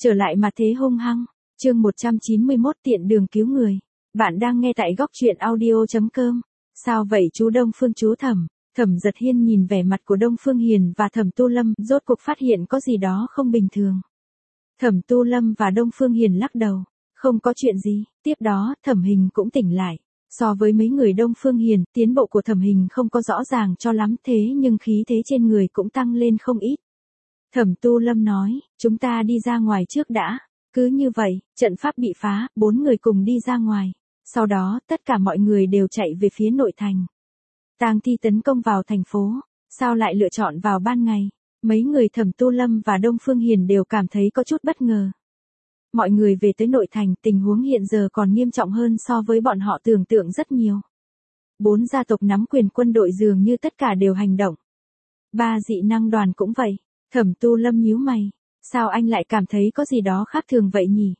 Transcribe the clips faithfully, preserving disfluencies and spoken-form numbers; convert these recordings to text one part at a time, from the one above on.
Trở lại mà thế hung hăng. Chương một trăm chín mươi mốt tiện đường cứu người. Bạn đang nghe tại góc truyện audio chấm com. Sao vậy chú Đông Phương chú Thẩm? Thẩm Giật Hiên nhìn vẻ mặt của Đông Phương Hiền và Thẩm Tu Lâm, rốt cuộc phát hiện có gì đó không bình thường. Thẩm Tu Lâm và Đông Phương Hiền lắc đầu. Không có chuyện gì. Tiếp đó, Thẩm Hình cũng tỉnh lại. So với mấy người Đông Phương Hiền, tiến bộ của Thẩm Hình không có rõ ràng cho lắm, thế nhưng khí thế trên người cũng tăng lên không ít. Thẩm Tu Lâm nói, chúng ta đi ra ngoài trước đã. Cứ như vậy, trận pháp bị phá, bốn người cùng đi ra ngoài. Sau đó, tất cả mọi người đều chạy về phía nội thành. Tang thi tấn công vào thành phố, sao lại lựa chọn vào ban ngày? Mấy người Thẩm Tu Lâm và Đông Phương Hiền đều cảm thấy có chút bất ngờ. Mọi người về tới nội thành, tình huống hiện giờ còn nghiêm trọng hơn so với bọn họ tưởng tượng rất nhiều. Bốn gia tộc nắm quyền quân đội dường như tất cả đều hành động. Ba dị năng đoàn cũng vậy. Thẩm Tu Lâm nhíu mày. Sao anh lại cảm thấy có gì đó khác thường vậy nhỉ?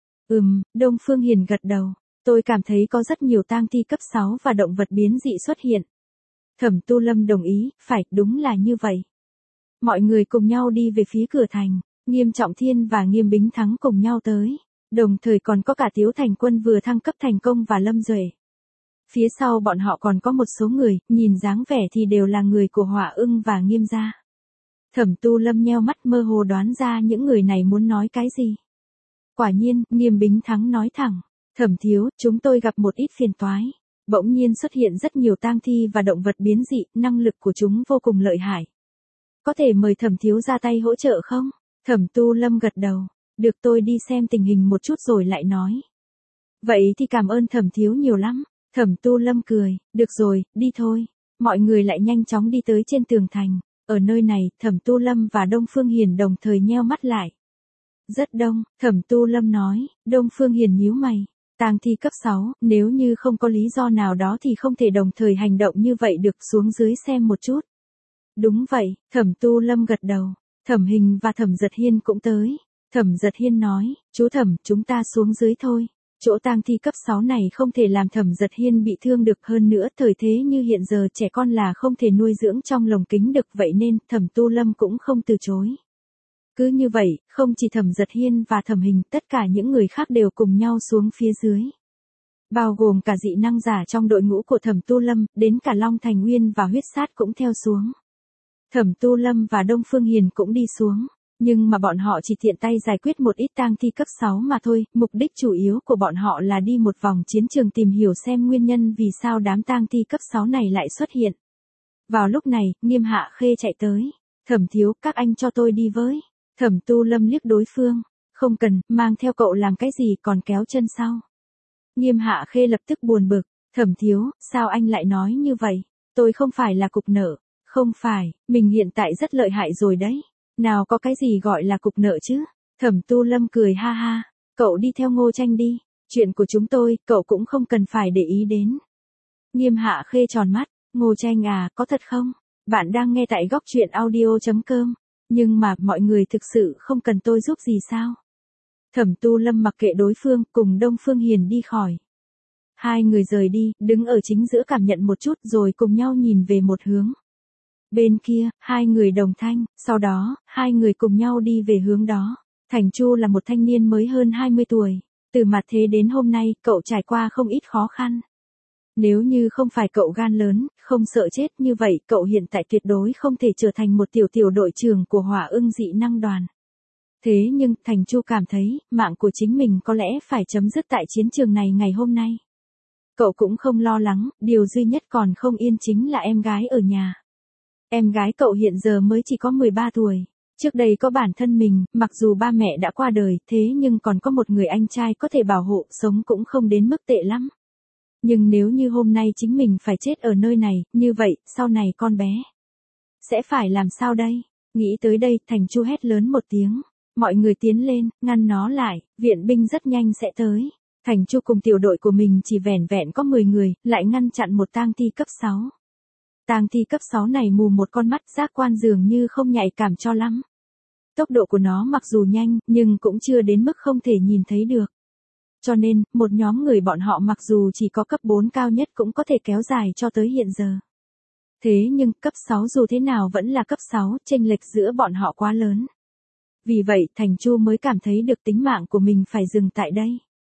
Ừm, Đông Phương Hiền gật đầu. Tôi cảm thấy có rất nhiều tang thi cấp sáu và động vật biến dị xuất hiện. Thẩm Tu Lâm đồng ý, phải, đúng là như vậy. Mọi người cùng nhau đi về phía cửa thành. Nghiêm Trọng Thiên và Nghiêm Bính Thắng cùng nhau tới. Đồng thời còn có cả Tiếu Thành Quân vừa thăng cấp thành công và Lâm Duệ. Phía sau bọn họ còn có một số người, nhìn dáng vẻ thì đều là người của Hỏa Ưng và Nghiêm gia. Thẩm Tu Lâm nheo mắt mơ hồ đoán ra những người này muốn nói cái gì. Quả nhiên, Nghiêm Bính Thắng nói thẳng. Thẩm thiếu, chúng tôi gặp một ít phiền toái. Bỗng nhiên xuất hiện rất nhiều tang thi và động vật biến dị, năng lực của chúng vô cùng lợi hại. Có thể mời Thẩm thiếu ra tay hỗ trợ không? Thẩm Tu Lâm gật đầu. Được, tôi đi xem tình hình một chút rồi lại nói. Vậy thì cảm ơn Thẩm thiếu nhiều lắm. Thẩm Tu Lâm cười. Được rồi, đi thôi. Mọi người lại nhanh chóng đi tới trên tường thành. Ở nơi này, Thẩm Tu Lâm và Đông Phương Hiền đồng thời nheo mắt lại. Rất đông, Thẩm Tu Lâm nói. Đông Phương Hiền nhíu mày. Tang thi cấp sáu, nếu như không có lý do nào đó thì không thể đồng thời hành động như vậy được, xuống dưới xem một chút. Đúng vậy, Thẩm Tu Lâm gật đầu. Thẩm Hình và Thẩm Giật Hiên cũng tới. Thẩm Giật Hiên nói, chú Thẩm, chúng ta xuống dưới thôi. Chỗ tang thi cấp sáu này không thể làm Thẩm Giật Hiên bị thương được, hơn nữa thời thế như hiện giờ trẻ con là không thể nuôi dưỡng trong lồng kính được, vậy nên Thẩm Tu Lâm cũng không từ chối. Cứ như vậy, không chỉ Thẩm Giật Hiên và Thẩm Hình, tất cả những người khác đều cùng nhau xuống phía dưới. Bao gồm cả dị năng giả trong đội ngũ của Thẩm Tu Lâm, đến cả Long Thành Nguyên và Huyết Sát cũng theo xuống. Thẩm Tu Lâm và Đông Phương Hiền cũng đi xuống. Nhưng mà bọn họ chỉ tiện tay giải quyết một ít tang thi cấp sáu mà thôi, mục đích chủ yếu của bọn họ là đi một vòng chiến trường tìm hiểu xem nguyên nhân vì sao đám tang thi cấp sáu này lại xuất hiện. Vào lúc này, Nghiêm Hạ Khê chạy tới. Thẩm thiếu, các anh cho tôi đi với. Thẩm Tu Lâm liếc đối phương. Không cần, mang theo cậu làm cái gì còn kéo chân sau. Nghiêm Hạ Khê lập tức buồn bực. Thẩm thiếu, sao anh lại nói như vậy? Tôi không phải là cục nợ. Không phải, mình hiện tại rất lợi hại rồi đấy. Nào có cái gì gọi là cục nợ chứ? Thẩm Tu Lâm cười ha ha. Cậu đi theo Ngô Tranh đi. Chuyện của chúng tôi, cậu cũng không cần phải để ý đến. Nghiêm Hạ Khê tròn mắt. Ngô Tranh à, có thật không? Bạn đang nghe tại góc truyện audio chấm com. Nhưng mà, mọi người thực sự không cần tôi giúp gì sao? Thẩm Tu Lâm mặc kệ đối phương, cùng Đông Phương Hiền đi khỏi. Hai người rời đi, đứng ở chính giữa cảm nhận một chút rồi cùng nhau nhìn về một hướng. Bên kia, hai người đồng thanh, sau đó, hai người cùng nhau đi về hướng đó. Thành Chu là một thanh niên mới hơn hai mươi tuổi. Từ mặt thế đến hôm nay, cậu trải qua không ít khó khăn. Nếu như không phải cậu gan lớn, không sợ chết như vậy, cậu hiện tại tuyệt đối không thể trở thành một tiểu tiểu đội trưởng của Hỏa Ưng dị năng đoàn. Thế nhưng, Thành Chu cảm thấy, mạng của chính mình có lẽ phải chấm dứt tại chiến trường này ngày hôm nay. Cậu cũng không lo lắng, điều duy nhất còn không yên chính là em gái ở nhà. Em gái cậu hiện giờ mới chỉ có mười ba tuổi. Trước đây có bản thân mình, mặc dù ba mẹ đã qua đời, thế nhưng còn có một người anh trai có thể bảo hộ, sống cũng không đến mức tệ lắm. Nhưng nếu như hôm nay chính mình phải chết ở nơi này, như vậy, sau này con bé sẽ phải làm sao đây? Nghĩ tới đây, Thành Chu hét lớn một tiếng. Mọi người tiến lên, ngăn nó lại, viện binh rất nhanh sẽ tới. Thành Chu cùng tiểu đội của mình chỉ vẻn vẹn có mười người, lại ngăn chặn một tang thi cấp sáu. Tang thi cấp sáu này mù một con mắt, giác quan dường như không nhạy cảm cho lắm. Tốc độ của nó mặc dù nhanh, nhưng cũng chưa đến mức không thể nhìn thấy được. Cho nên, một nhóm người bọn họ mặc dù chỉ có cấp bốn cao nhất cũng có thể kéo dài cho tới hiện giờ. Thế nhưng, cấp sáu dù thế nào vẫn là cấp sáu, chênh lệch giữa bọn họ quá lớn. Vì vậy Thành Chu mới cảm thấy được tính mạng của mình phải dừng tại đây.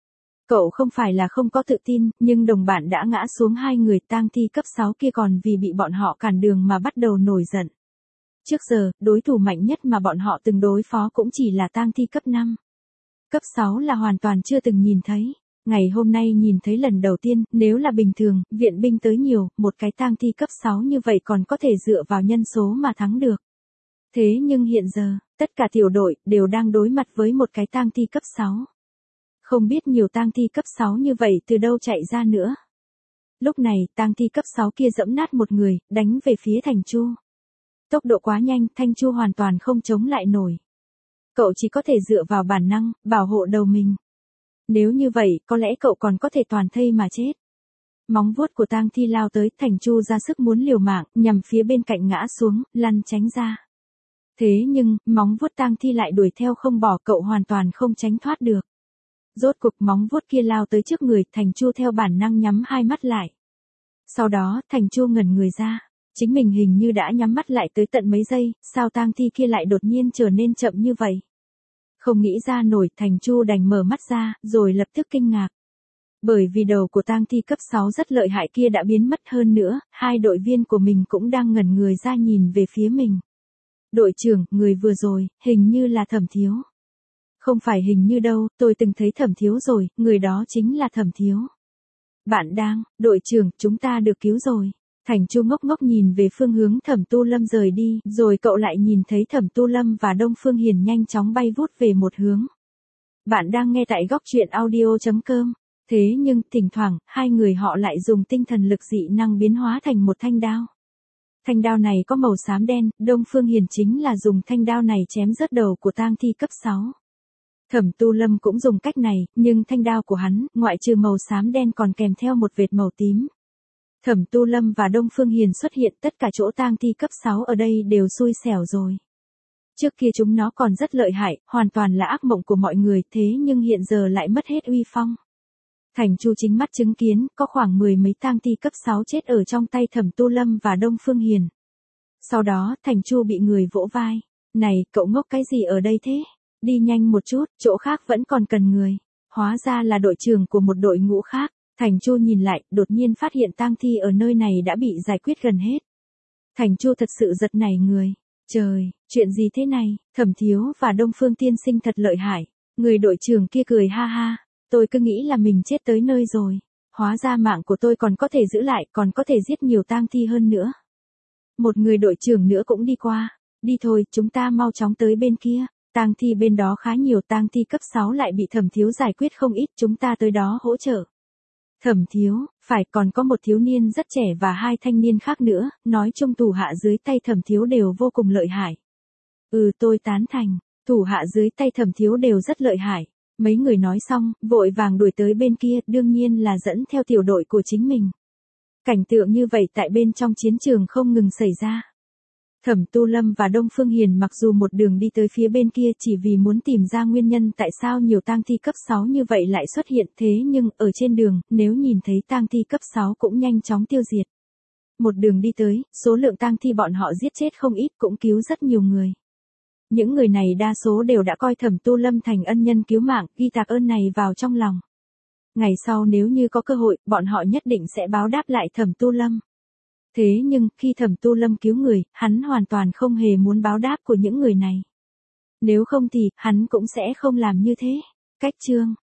Cậu không phải là không có tự tin, nhưng đồng bạn đã ngã xuống hai người tang thi cấp sáu kia còn vì bị bọn họ cản đường mà bắt đầu nổi giận. Trước giờ, đối thủ mạnh nhất mà bọn họ từng đối phó cũng chỉ là tang thi cấp năm. Cấp sáu là hoàn toàn chưa từng nhìn thấy. Ngày hôm nay nhìn thấy lần đầu tiên, nếu là bình thường, viện binh tới nhiều, một cái tang thi cấp sáu như vậy còn có thể dựa vào nhân số mà thắng được. Thế nhưng hiện giờ, tất cả tiểu đội đều đang đối mặt với một cái tang thi cấp sáu. Không biết nhiều tang thi cấp sáu như vậy từ đâu chạy ra nữa. Lúc này, tang thi cấp sáu kia giẫm nát một người, đánh về phía Thành Chu. Tốc độ quá nhanh, Thanh Chu hoàn toàn không chống lại nổi. Cậu chỉ có thể dựa vào bản năng, bảo hộ đầu mình. Nếu như vậy, có lẽ cậu còn có thể toàn thây mà chết. Móng vuốt của tang thi lao tới, Thành Chu ra sức muốn liều mạng, nhằm phía bên cạnh ngã xuống, lăn tránh ra. Thế nhưng, móng vuốt tang thi lại đuổi theo không bỏ, cậu hoàn toàn không tránh thoát được. Rốt cục móng vuốt kia lao tới trước người, Thành Chu theo bản năng nhắm hai mắt lại. Sau đó, Thành Chu ngẩn người ra. Chính mình hình như đã nhắm mắt lại tới tận mấy giây, sao tang thi kia lại đột nhiên trở nên chậm như vậy? Không nghĩ ra nổi, Thành Chu đành mở mắt ra, rồi lập tức kinh ngạc. Bởi vì đầu của tang thi cấp sáu rất lợi hại kia đã biến mất hơn nữa, hai đội viên của mình cũng đang ngẩn người ra nhìn về phía mình. Đội trưởng, người vừa rồi, hình như là Thẩm Thiếu. Không phải hình như đâu, tôi từng thấy Thẩm Thiếu rồi, người đó chính là Thẩm Thiếu. Bạn đang, đội trưởng, chúng ta được cứu rồi. Thành Chu ngốc ngốc nhìn về phương hướng Thẩm Tu Lâm rời đi, rồi cậu lại nhìn thấy Thẩm Tu Lâm và Đông Phương Hiền nhanh chóng bay vút về một hướng. Bạn đang nghe tại góc truyện audio chấm com. Thế nhưng, thỉnh thoảng, hai người họ lại dùng tinh thần lực dị năng biến hóa thành một thanh đao. Thanh đao này có màu xám đen, Đông Phương Hiền chính là dùng thanh đao này chém rớt đầu của tang thi cấp sáu. Thẩm Tu Lâm cũng dùng cách này, nhưng thanh đao của hắn, ngoại trừ màu xám đen còn kèm theo một vệt màu tím. Thẩm Tu Lâm và Đông Phương Hiền xuất hiện, tất cả chỗ tang thi cấp sáu ở đây đều xui xẻo rồi. Trước kia chúng nó còn rất lợi hại, hoàn toàn là ác mộng của mọi người, thế nhưng hiện giờ lại mất hết uy phong. Thành Chu chính mắt chứng kiến, có khoảng mười mấy tang thi cấp sáu chết ở trong tay Thẩm Tu Lâm và Đông Phương Hiền. Sau đó, Thành Chu bị người vỗ vai. Này, cậu ngốc cái gì ở đây thế? Đi nhanh một chút, chỗ khác vẫn còn cần người. Hóa ra là đội trưởng của một đội ngũ khác. Thành Chu nhìn lại, đột nhiên phát hiện tang thi ở nơi này đã bị giải quyết gần hết. Thành Chu thật sự giật nảy người. Trời, chuyện gì thế này? Thẩm Thiếu và Đông Phương tiên sinh thật lợi hại. Người đội trưởng kia cười ha ha. Tôi cứ nghĩ là mình chết tới nơi rồi. Hóa ra mạng của tôi còn có thể giữ lại, còn có thể giết nhiều tang thi hơn nữa. Một người đội trưởng nữa cũng đi qua. Đi thôi, chúng ta mau chóng tới bên kia. Tang thi bên đó khá nhiều, tang thi cấp sáu lại bị Thẩm Thiếu giải quyết không ít, chúng ta tới đó hỗ trợ. Thẩm Thiếu, phải, còn có một thiếu niên rất trẻ và hai thanh niên khác nữa, nói chung thủ hạ dưới tay Thẩm Thiếu đều vô cùng lợi hại. Ừ, tôi tán thành, thủ hạ dưới tay Thẩm Thiếu đều rất lợi hại. Mấy người nói xong, vội vàng đuổi tới bên kia, đương nhiên là dẫn theo tiểu đội của chính mình. Cảnh tượng như vậy tại bên trong chiến trường không ngừng xảy ra. Thẩm Tu Lâm và Đông Phương Hiền mặc dù một đường đi tới phía bên kia chỉ vì muốn tìm ra nguyên nhân tại sao nhiều tang thi cấp sáu như vậy lại xuất hiện, thế nhưng, ở trên đường, nếu nhìn thấy tang thi cấp sáu cũng nhanh chóng tiêu diệt. Một đường đi tới, số lượng tang thi bọn họ giết chết không ít, cũng cứu rất nhiều người. Những người này đa số đều đã coi Thẩm Tu Lâm thành ân nhân cứu mạng, ghi tạc ơn này vào trong lòng. Ngày sau nếu như có cơ hội, bọn họ nhất định sẽ báo đáp lại Thẩm Tu Lâm. Thế nhưng, khi Thẩm Tu Lâm cứu người, hắn hoàn toàn không hề muốn báo đáp của những người này. Nếu không thì, hắn cũng sẽ không làm như thế. Cách chương